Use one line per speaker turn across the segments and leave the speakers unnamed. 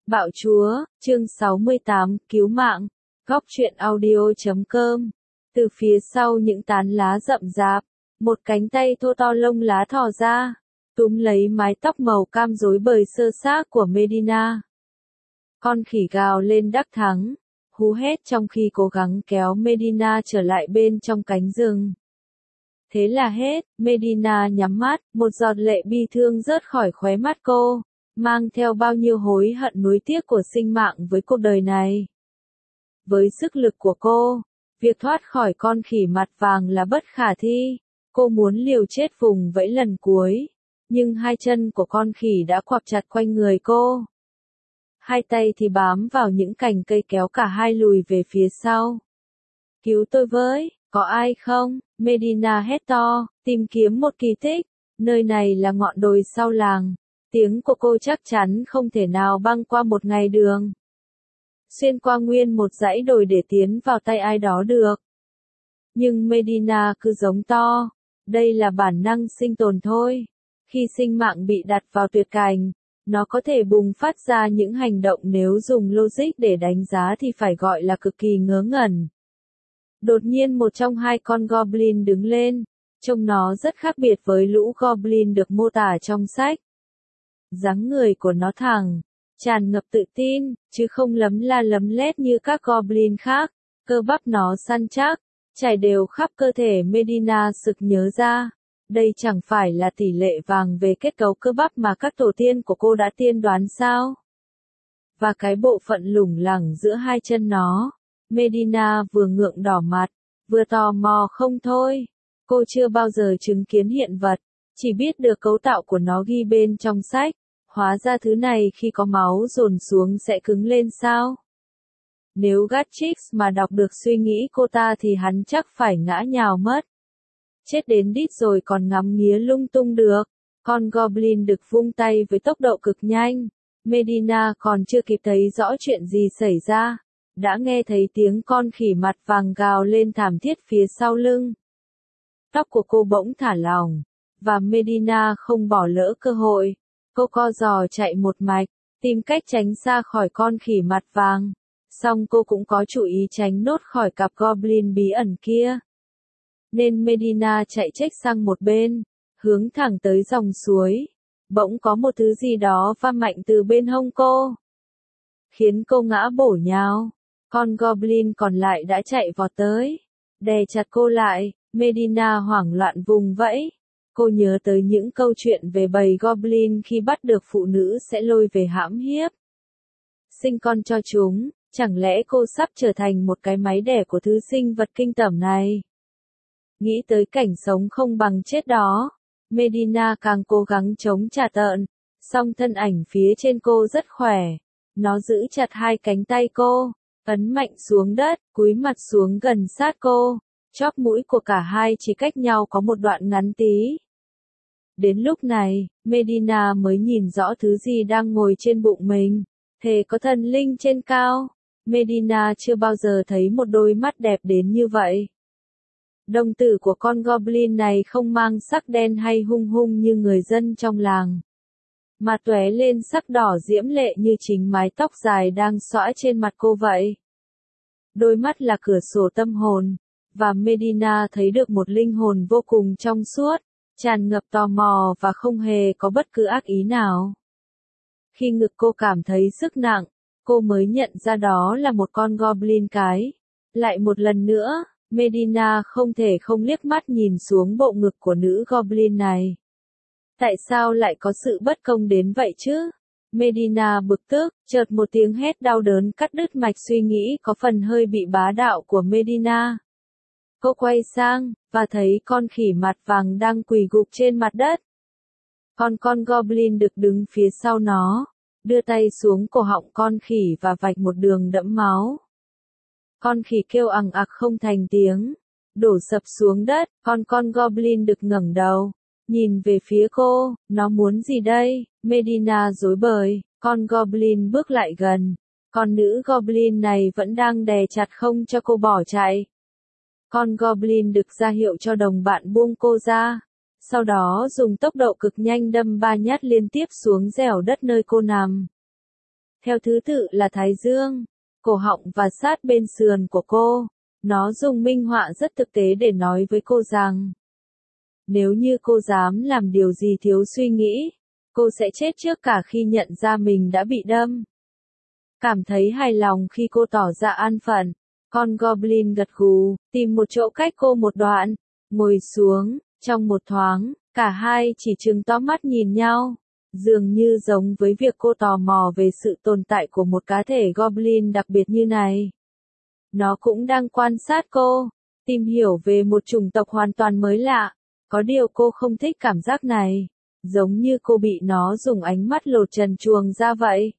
Bạo Chúa, chương 68, cứu mạng, góc truyện audio.com. Từ phía sau những tán lá rậm rạp, một cánh tay thô to lông lá thò ra, túm lấy mái tóc màu cam rối bời sơ xác của Medina. Con khỉ gào lên đắc thắng, hú hét trong khi cố gắng kéo Medina trở lại bên trong cánh rừng. Thế là hết, Medina nhắm mắt, một giọt lệ bi thương rớt khỏi khóe mắt cô, mang theo bao nhiêu hối hận nuối tiếc của sinh mạng với cuộc đời này. Với sức lực của cô, việc thoát khỏi con khỉ mặt vàng là bất khả thi, cô muốn liều chết vùng vẫy lần cuối, nhưng hai chân của con khỉ đã quặp chặt quanh người cô. Hai tay thì bám vào những cành cây kéo cả hai lùi về phía sau. Cứu tôi với, có ai không? Medina hét to, tìm kiếm một kỳ tích, nơi này là ngọn đồi sau làng. Tiếng của cô chắc chắn không thể nào băng qua một ngày đường, xuyên qua nguyên một dãy đồi để tiến vào tay ai đó được. Nhưng Medina cứ giống to, đây là bản năng sinh tồn thôi. Khi sinh mạng bị đặt vào tuyệt cảnh, nó có thể bùng phát ra những hành động nếu dùng logic để đánh giá thì phải gọi là cực kỳ ngớ ngẩn. Đột nhiên một trong hai con goblin đứng lên, trông nó rất khác biệt với lũ goblin được mô tả trong sách. Dáng người của nó thẳng, tràn ngập tự tin, chứ không lấm la lấm lét như các goblin khác. Cơ bắp nó săn chắc, trải đều khắp cơ thể. Medina sực nhớ ra, đây chẳng phải là tỷ lệ vàng về kết cấu cơ bắp mà các tổ tiên của cô đã tiên đoán sao? Và cái bộ phận lủng lẳng giữa hai chân nó. Medina vừa ngượng đỏ mặt, vừa tò mò không thôi. Cô chưa bao giờ chứng kiến hiện vật, chỉ biết được cấu tạo của nó ghi bên trong sách. Hóa ra thứ này khi có máu dồn xuống sẽ cứng lên sao? Nếu Gatchix mà đọc được suy nghĩ cô ta thì hắn chắc phải ngã nhào mất. Chết đến đít rồi còn ngắm nghía lung tung được. Con goblin đực vung tay với tốc độ cực nhanh. Medina còn chưa kịp thấy rõ chuyện gì xảy ra, đã nghe thấy tiếng con khỉ mặt vàng gào lên thảm thiết phía sau lưng. Tóc của cô bỗng thả lỏng, và Medina không bỏ lỡ cơ hội. Cô co giò chạy một mạch, tìm cách tránh xa khỏi con khỉ mặt vàng. Song cô cũng có chú ý tránh nốt khỏi cặp goblin bí ẩn kia. Nên Medina chạy chếch sang một bên, hướng thẳng tới dòng suối. Bỗng có một thứ gì đó va mạnh từ bên hông cô, khiến cô ngã bổ nhào. Con goblin còn lại đã chạy vọt tới, đè chặt cô lại. Medina hoảng loạn vùng vẫy. Cô nhớ tới những câu chuyện về bầy goblin khi bắt được phụ nữ sẽ lôi về hãm hiếp, sinh con cho chúng. Chẳng lẽ cô sắp trở thành một cái máy đẻ của thứ sinh vật kinh tởm này? Nghĩ tới cảnh sống không bằng chết đó, Medina càng cố gắng chống trả tợn. Song thân ảnh phía trên cô rất khỏe. Nó giữ chặt hai cánh tay cô, ấn mạnh xuống đất, cúi mặt xuống gần sát cô. Chóp mũi của cả hai chỉ cách nhau có một đoạn ngắn tí. Đến lúc này, Medina mới nhìn rõ thứ gì đang ngồi trên bụng mình. Thề có thần linh trên cao. Medina chưa bao giờ thấy một đôi mắt đẹp đến như vậy. Đồng tử của con goblin này không mang sắc đen hay hung hung như người dân trong làng, mà tóe lên sắc đỏ diễm lệ như chính mái tóc dài đang xõa trên mặt cô vậy. Đôi mắt là cửa sổ tâm hồn, và Medina thấy được một linh hồn vô cùng trong suốt, tràn ngập tò mò và không hề có bất cứ ác ý nào. Khi ngực cô cảm thấy sức nặng, cô mới nhận ra đó là một con goblin cái. Lại một lần nữa, Medina không thể không liếc mắt nhìn xuống bộ ngực của nữ goblin này. Tại sao lại có sự bất công đến vậy chứ? Medina bực tức, chợt một tiếng hét đau đớn cắt đứt mạch suy nghĩ có phần hơi bị bá đạo của Medina. Cô quay sang, và thấy con khỉ mặt vàng đang quỳ gục trên mặt đất. Con goblin đực đứng phía sau nó, đưa tay xuống cổ họng con khỉ và vạch một đường đẫm máu. Con khỉ kêu ằng ặc không thành tiếng, đổ sập xuống đất. Con goblin đực ngẩng đầu, nhìn về phía cô. Nó muốn gì đây? Medina rối bời. Con goblin bước lại gần. Con nữ goblin này vẫn đang đè chặt không cho cô bỏ chạy. Con goblin đực ra hiệu cho đồng bạn buông cô ra. Sau đó dùng tốc độ cực nhanh đâm 3 nhát liên tiếp xuống dẻo đất nơi cô nằm. theo thứ tự là thái dương, cổ họng và sát bên sườn của cô. Nó dùng minh họa rất thực tế để nói với cô rằng, nếu như cô dám làm điều gì thiếu suy nghĩ, cô sẽ chết trước cả khi nhận ra mình đã bị đâm. Cảm thấy hài lòng khi cô tỏ ra an phận, con Goblin gật gù, tìm một chỗ cách cô một đoạn, ngồi xuống. Trong một thoáng, cả hai chỉ trừng to mắt nhìn nhau, dường như giống với việc cô tò mò về sự tồn tại của một cá thể Goblin đặc biệt như này. Nó cũng đang quan sát cô, tìm hiểu về một chủng tộc hoàn toàn mới lạ. Có điều cô không thích cảm giác này, giống như cô bị nó dùng ánh mắt lột trần truồng ra vậy.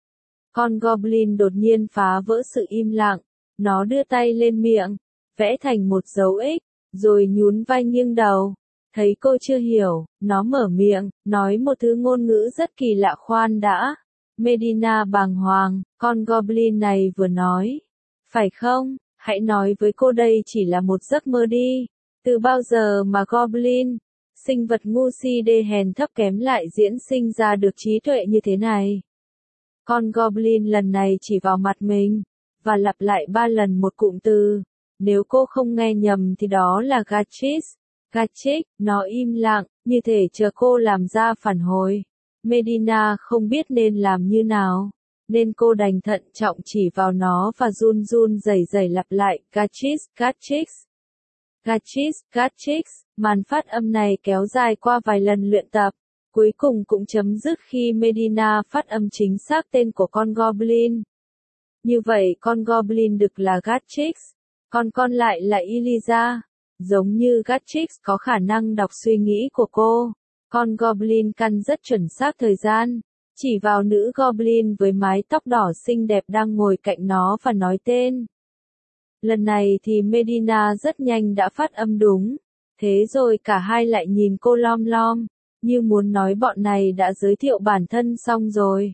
Con Goblin đột nhiên phá vỡ sự im lặng, nó đưa tay lên miệng, vẽ thành một dấu X, rồi nhún vai nghiêng đầu. Thấy cô chưa hiểu, nó mở miệng, nói một thứ ngôn ngữ rất kỳ lạ. Khoan đã. Medina bàng hoàng, con Goblin này vừa nói. Phải không, hãy nói với cô đây chỉ là một giấc mơ đi. Từ bao giờ mà Goblin, sinh vật ngu si đê hèn thấp kém lại diễn sinh ra được trí tuệ như thế này? Con Goblin lần này chỉ vào mặt mình, và lặp lại 3 lần một cụm từ. Nếu cô không nghe nhầm thì đó là Gatchis. Gatchik, nó im lặng, như thể chờ cô làm ra phản hồi. Medina không biết nên làm như nào, nên cô đành thận trọng chỉ vào nó và run run rẩy rẩy lặp lại, Gatchis, Gatchis. Gatchis, Gatchis. Màn phát âm này kéo dài qua vài lần luyện tập, cuối cùng cũng chấm dứt khi Medina phát âm chính xác tên của con Goblin. Như vậy con Goblin đực là Gatchis, còn lại là Eliza. Giống như Gatchis có khả năng đọc suy nghĩ của cô, con Goblin căn rất chuẩn xác thời gian, chỉ vào nữ Goblin với mái tóc đỏ xinh đẹp đang ngồi cạnh nó và nói tên. Lần này thì Medina rất nhanh đã phát âm đúng, thế rồi cả hai lại nhìn cô lom lom, như muốn nói bọn này đã giới thiệu bản thân xong rồi.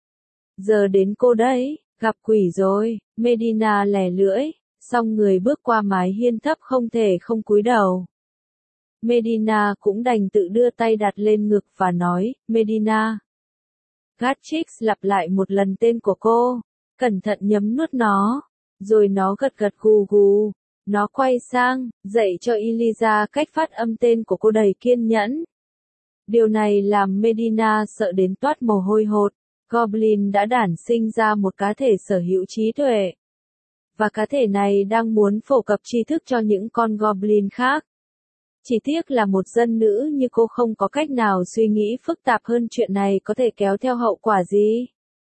Giờ đến cô đấy, gặp quỷ rồi. Medina lè lưỡi, xong người bước qua mái hiên thấp không thể không cúi đầu. Medina cũng đành tự đưa tay đặt lên ngực và nói, Medina. Gatchis lặp lại một lần tên của cô, cẩn thận nhấm nuốt nó, rồi nó gật gật gù gù. Nó quay sang, dạy cho Eliza cách phát âm tên của cô đầy kiên nhẫn. Điều này làm Medina sợ đến toát mồ hôi hột. Goblin đã đản sinh ra một cá thể sở hữu trí tuệ. Và cá thể này đang muốn phổ cập tri thức cho những con Goblin khác. Chỉ tiếc là một dân nữ như cô không có cách nào suy nghĩ phức tạp hơn chuyện này có thể kéo theo hậu quả gì.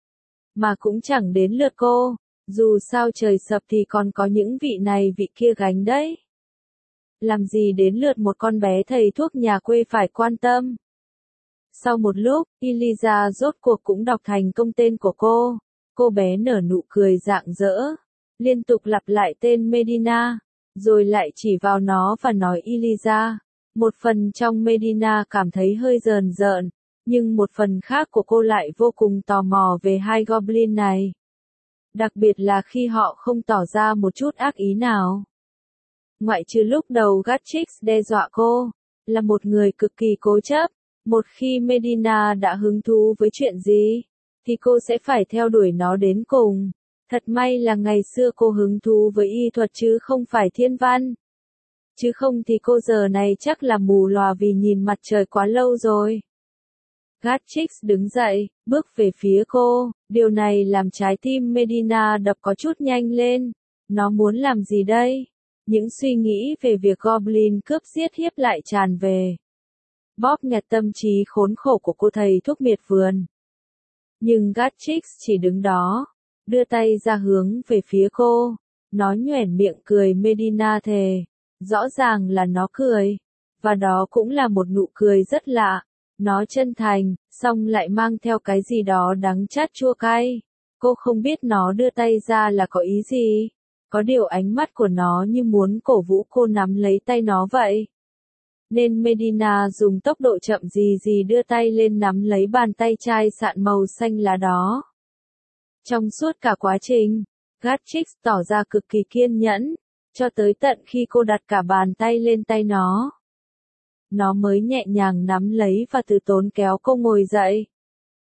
Mà cũng chẳng đến lượt cô, dù sao trời sập thì còn có những vị này vị kia gánh đấy. Làm gì đến lượt một con bé thầy thuốc nhà quê phải quan tâm. Sau một lúc, Eliza rốt cuộc cũng đọc thành công tên của cô. Cô bé nở nụ cười rạng rỡ, liên tục lặp lại tên Medina, rồi lại chỉ vào nó và nói Eliza. Một phần trong Medina cảm thấy hơi rờn rợn, nhưng một phần khác của cô lại vô cùng tò mò về hai Goblin này. Đặc biệt là khi họ không tỏ ra một chút ác ý nào. Ngoại trừ lúc đầu Gatchis đe dọa cô, là một người cực kỳ cố chấp. Một khi Medina đã hứng thú với chuyện gì, thì cô sẽ phải theo đuổi nó đến cùng. Thật may là ngày xưa cô hứng thú với y thuật chứ không phải thiên văn. Chứ không thì cô giờ này chắc là mù lòa vì nhìn mặt trời quá lâu rồi. Gatchis đứng dậy, bước về phía cô, điều này làm trái tim Medina đập có chút nhanh lên. Nó muốn làm gì đây? Những suy nghĩ về việc Goblin cướp giết hiếp lại tràn về. Bóp nghẹt tâm trí khốn khổ của cô thầy thuốc miệt vườn. Nhưng Gatchis chỉ đứng đó, đưa tay ra hướng về phía cô. Nó nhoẻn miệng cười Medina thề. Rõ ràng là nó cười. Và đó cũng là một nụ cười rất lạ. Nó chân thành, song lại mang theo cái gì đó đắng chát chua cay. Cô không biết nó đưa tay ra là có ý gì. Có điều ánh mắt của nó như muốn cổ vũ cô nắm lấy tay nó vậy. Nên Medina dùng tốc độ chậm gì đưa tay lên nắm lấy bàn tay chai sạn màu xanh lá đó. Trong suốt cả quá trình, Gatchis tỏ ra cực kỳ kiên nhẫn, cho tới tận khi cô đặt cả bàn tay lên tay nó. Nó mới nhẹ nhàng nắm lấy và từ tốn kéo cô ngồi dậy.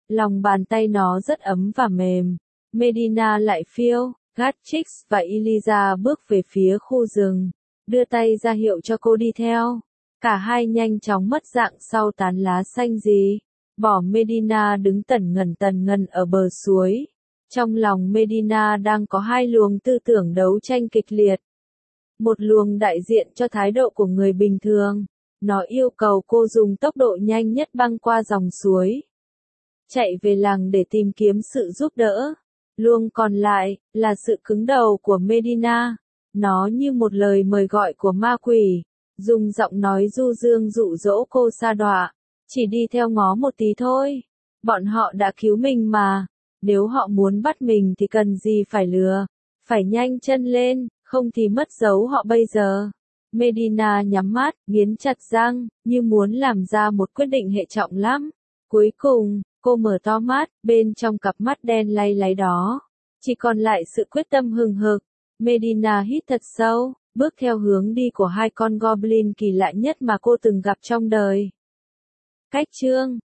Lòng bàn tay nó rất ấm và mềm. Medina lại phiêu. Gatchix và Eliza bước về phía khu rừng, đưa tay ra hiệu cho cô đi theo. Cả hai nhanh chóng mất dạng sau tán lá xanh gì. Bỏ Medina đứng tần ngần ở bờ suối. Trong lòng Medina đang có hai luồng tư tưởng đấu tranh kịch liệt. Một luồng đại diện cho thái độ của người bình thường. Nó yêu cầu cô dùng tốc độ nhanh nhất băng qua dòng suối. Chạy về làng để tìm kiếm sự giúp đỡ. Luồng còn lại, là sự cứng đầu của Medina. Nó như một lời mời gọi của ma quỷ. Dùng giọng nói du dương dụ dỗ cô sa đọa. Chỉ đi theo ngó một tí thôi. Bọn họ đã cứu mình mà. Nếu họ muốn bắt mình thì cần gì phải lừa. Phải nhanh chân lên, không thì mất dấu họ bây giờ. Medina nhắm mắt, nghiến chặt răng, như muốn làm ra một quyết định hệ trọng lắm. Cuối cùng, cô mở to mắt, bên trong cặp mắt đen lay láy đó. Chỉ còn lại sự quyết tâm hừng hực. Medina hít thật sâu, bước theo hướng đi của hai con goblin kỳ lạ nhất mà cô từng gặp trong đời. Cách chương